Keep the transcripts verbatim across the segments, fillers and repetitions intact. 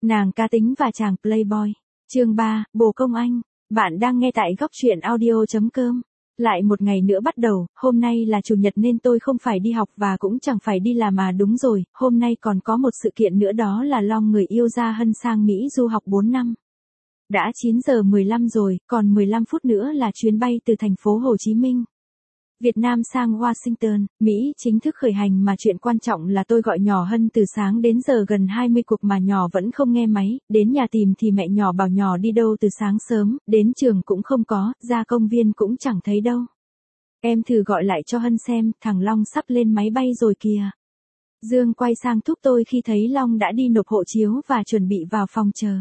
Nàng cá tính và chàng playboy. Chương ba, Bồ Công Anh. Bạn đang nghe tại góc truyện audio chấm com. Lại một ngày nữa bắt đầu, hôm nay là chủ nhật nên tôi không phải đi học và cũng chẳng phải đi làm mà đúng rồi, hôm nay còn có một sự kiện nữa đó là Long người yêu Gia Hân sang Mỹ du học bốn năm. Đã chín giờ mười lăm rồi, còn mười lăm phút nữa là chuyến bay từ thành phố Hồ Chí Minh, Việt Nam sang Washington, Mỹ chính thức khởi hành mà chuyện quan trọng là tôi gọi nhỏ Hân từ sáng đến giờ gần hai mươi cuộc mà nhỏ vẫn không nghe máy, đến nhà tìm thì mẹ nhỏ bảo nhỏ đi đâu từ sáng sớm, đến trường cũng không có, ra công viên cũng chẳng thấy đâu. Em thử gọi lại cho Hân xem, thằng Long sắp lên máy bay rồi kìa. Dương quay sang thúc tôi khi thấy Long đã đi nộp hộ chiếu và chuẩn bị vào phòng chờ.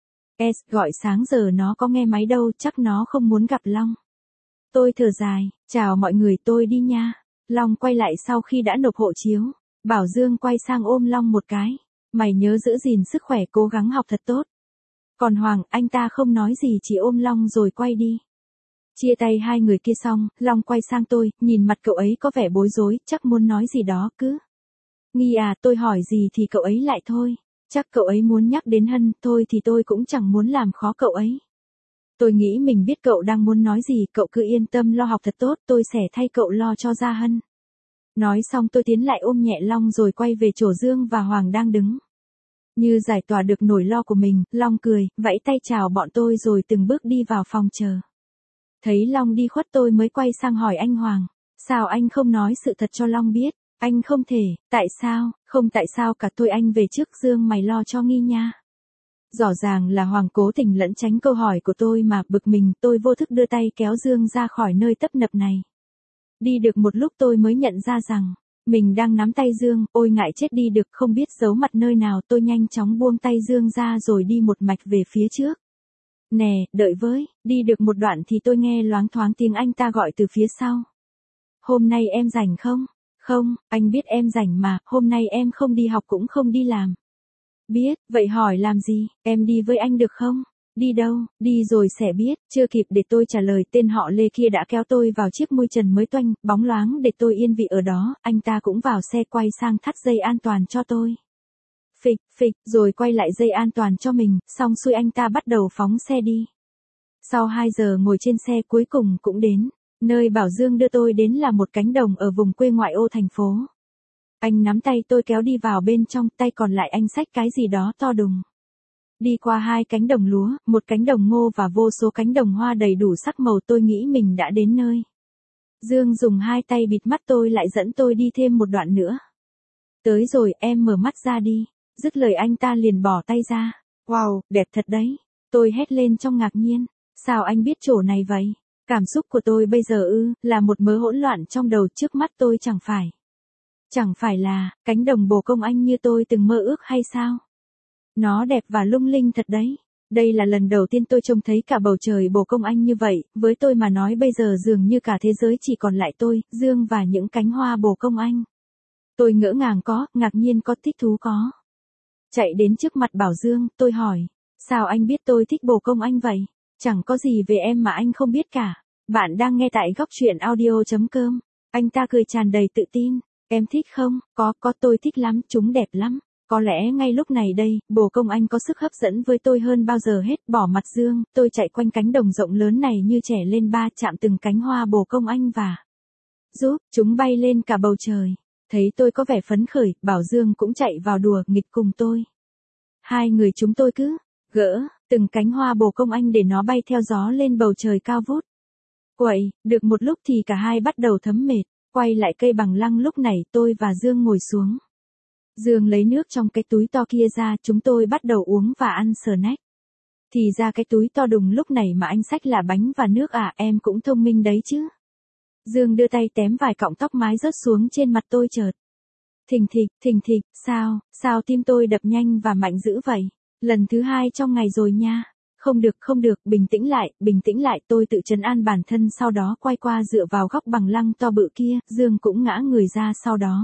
S gọi sáng giờ nó có nghe máy đâu, chắc nó không muốn gặp Long. Tôi thở dài, chào mọi người tôi đi nha. Long quay lại sau khi đã nộp hộ chiếu. Bảo Dương quay sang ôm Long một cái. Mày nhớ giữ gìn sức khỏe cố gắng học thật tốt. Còn Hoàng, anh ta không nói gì chỉ ôm Long rồi quay đi. Chia tay hai người kia xong, Long quay sang tôi, nhìn mặt cậu ấy có vẻ bối rối, chắc muốn nói gì đó cứ. Nghi à, tôi hỏi gì thì cậu ấy lại thôi. Chắc cậu ấy muốn nhắc đến Hân, thôi thì tôi cũng chẳng muốn làm khó cậu ấy. Tôi nghĩ mình biết cậu đang muốn nói gì, cậu cứ yên tâm lo học thật tốt, tôi sẽ thay cậu lo cho Gia Hân. Nói xong tôi tiến lại ôm nhẹ Long rồi quay về chỗ Dương và Hoàng đang đứng. Như giải tỏa được nỗi lo của mình, Long cười, vẫy tay chào bọn tôi rồi từng bước đi vào phòng chờ. Thấy Long đi khuất tôi mới quay sang hỏi anh Hoàng, sao anh không nói sự thật cho Long biết? Anh không thể, tại sao? Không tại sao cả tôi anh về trước Dương mày lo cho Nghi nha. Rõ ràng là Hoàng cố tình lẩn tránh câu hỏi của tôi mà, bực mình tôi vô thức đưa tay kéo Dương ra khỏi nơi tấp nập này. Đi được một lúc tôi mới nhận ra rằng, mình đang nắm tay Dương, ôi ngại chết đi được không biết giấu mặt nơi nào, tôi nhanh chóng buông tay Dương ra rồi đi một mạch về phía trước. Nè, đợi với, đi được một đoạn thì tôi nghe loáng thoáng tiếng anh ta gọi từ phía sau. Hôm nay em rảnh không? Không, anh biết em rảnh mà, hôm nay em không đi học cũng không đi làm. Biết, vậy hỏi làm gì, em đi với anh được không? Đi đâu, đi rồi sẽ biết, chưa kịp để tôi trả lời tên họ Lê kia đã kéo tôi vào chiếc mui trần mới toanh, bóng loáng để tôi yên vị ở đó, anh ta cũng vào xe quay sang thắt dây an toàn cho tôi. Phịch, phịch, rồi quay lại dây an toàn cho mình, xong xuôi anh ta bắt đầu phóng xe đi. Sau hai giờ ngồi trên xe cuối cùng cũng đến, nơi Bảo Dương đưa tôi đến là một cánh đồng ở vùng quê ngoại ô thành phố. Anh nắm tay tôi kéo đi vào bên trong, tay còn lại anh xách cái gì đó to đùng. Đi qua hai cánh đồng lúa, một cánh đồng ngô và vô số cánh đồng hoa đầy đủ sắc màu, tôi nghĩ mình đã đến nơi. Dương dùng hai tay bịt mắt tôi lại dẫn tôi đi thêm một đoạn nữa. Tới rồi, em mở mắt ra đi. Dứt lời anh ta liền bỏ tay ra. Wow, đẹp thật đấy. Tôi hét lên trong ngạc nhiên. Sao anh biết chỗ này vậy? Cảm xúc của tôi bây giờ ư, là một mớ hỗn loạn trong đầu, trước mắt tôi chẳng phải. Chẳng phải là, cánh đồng Bồ Công Anh như tôi từng mơ ước hay sao? Nó đẹp và lung linh thật đấy. Đây là lần đầu tiên tôi trông thấy cả bầu trời Bồ Công Anh như vậy, với tôi mà nói bây giờ dường như cả thế giới chỉ còn lại tôi, Dương và những cánh hoa Bồ Công Anh. Tôi ngỡ ngàng có, ngạc nhiên có, thích thú có. Chạy đến trước mặt Bảo Dương, tôi hỏi, sao anh biết tôi thích Bồ Công Anh vậy? Chẳng có gì về em mà anh không biết cả. Bạn đang nghe tại góc truyện audio chấm com. Anh ta cười tràn đầy tự tin. Em thích không? Có, có tôi thích lắm, chúng đẹp lắm. Có lẽ ngay lúc này đây, Bồ Công Anh có sức hấp dẫn với tôi hơn bao giờ hết. Bỏ mặt Dương, tôi chạy quanh cánh đồng rộng lớn này như trẻ lên ba, chạm từng cánh hoa Bồ Công Anh và giúp chúng bay lên cả bầu trời. Thấy tôi có vẻ phấn khởi, Bảo Dương cũng chạy vào đùa nghịch cùng tôi. Hai người chúng tôi cứ gỡ từng cánh hoa Bồ Công Anh để nó bay theo gió lên bầu trời cao vút. Quậy, được một lúc thì cả hai bắt đầu thấm mệt. Quay lại cây bằng lăng lúc này tôi và Dương ngồi xuống. Dương lấy nước trong cái túi to kia ra, chúng tôi bắt đầu uống và ăn snack. Thì ra cái túi to đùng lúc này mà anh xách là bánh và nước à, em cũng thông minh đấy chứ. Dương đưa tay tém vài cọng tóc mái rớt xuống trên mặt tôi chợt. Thình thịch, thình thịch, sao, sao tim tôi đập nhanh và mạnh dữ vậy? Lần thứ hai trong ngày rồi nha. Không được, không được, bình tĩnh lại, bình tĩnh lại, tôi tự trấn an bản thân sau đó quay qua dựa vào góc bằng lăng to bự kia, Dương cũng ngã người ra sau đó.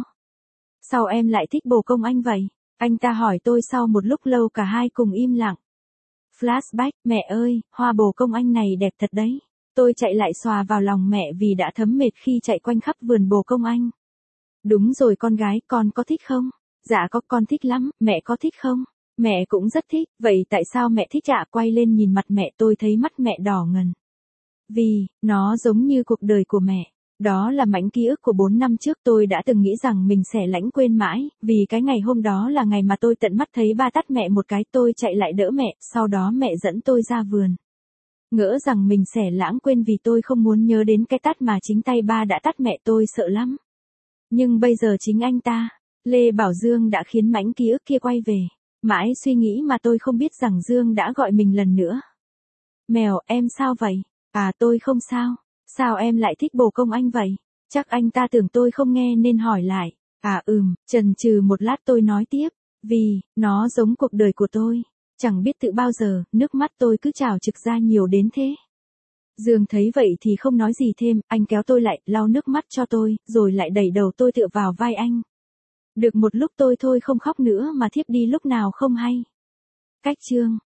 Sao em lại thích Bồ Công Anh vậy? Anh ta hỏi tôi sau một lúc lâu cả hai cùng im lặng. Flashback, mẹ ơi, hoa Bồ Công Anh này đẹp thật đấy. Tôi chạy lại xòa vào lòng mẹ vì đã thấm mệt khi chạy quanh khắp vườn Bồ Công Anh. Đúng rồi con gái, con có thích không? Dạ có, con thích lắm, mẹ có thích không? Mẹ cũng rất thích, vậy tại sao mẹ thích ạ? Quay lên nhìn mặt mẹ tôi thấy mắt mẹ đỏ ngần. Vì, nó giống như cuộc đời của mẹ. Đó là mảnh ký ức của bốn năm trước tôi đã từng nghĩ rằng mình sẽ lãng quên mãi, vì cái ngày hôm đó là ngày mà tôi tận mắt thấy ba tát mẹ một cái, tôi chạy lại đỡ mẹ, sau đó mẹ dẫn tôi ra vườn. Ngỡ rằng mình sẽ lãng quên vì tôi không muốn nhớ đến cái tát mà chính tay ba đã tát mẹ tôi sợ lắm. Nhưng bây giờ chính anh ta, Lê Bảo Dương đã khiến mảnh ký ức kia quay về. Mãi suy nghĩ mà tôi không biết rằng Dương đã gọi mình lần nữa. Mèo, em sao vậy? À tôi không sao. Sao em lại thích bồ công anh vậy? Chắc anh ta tưởng tôi không nghe nên hỏi lại. À ừm, chần chừ một lát tôi nói tiếp. Vì, nó giống cuộc đời của tôi. Chẳng biết tự bao giờ, nước mắt tôi cứ trào trực ra nhiều đến thế. Dương thấy vậy thì không nói gì thêm, anh kéo tôi lại, lau nước mắt cho tôi, rồi lại đẩy đầu tôi tựa vào vai anh. Được một lúc tôi thôi không khóc nữa mà thiếp đi lúc nào không hay. Cách chương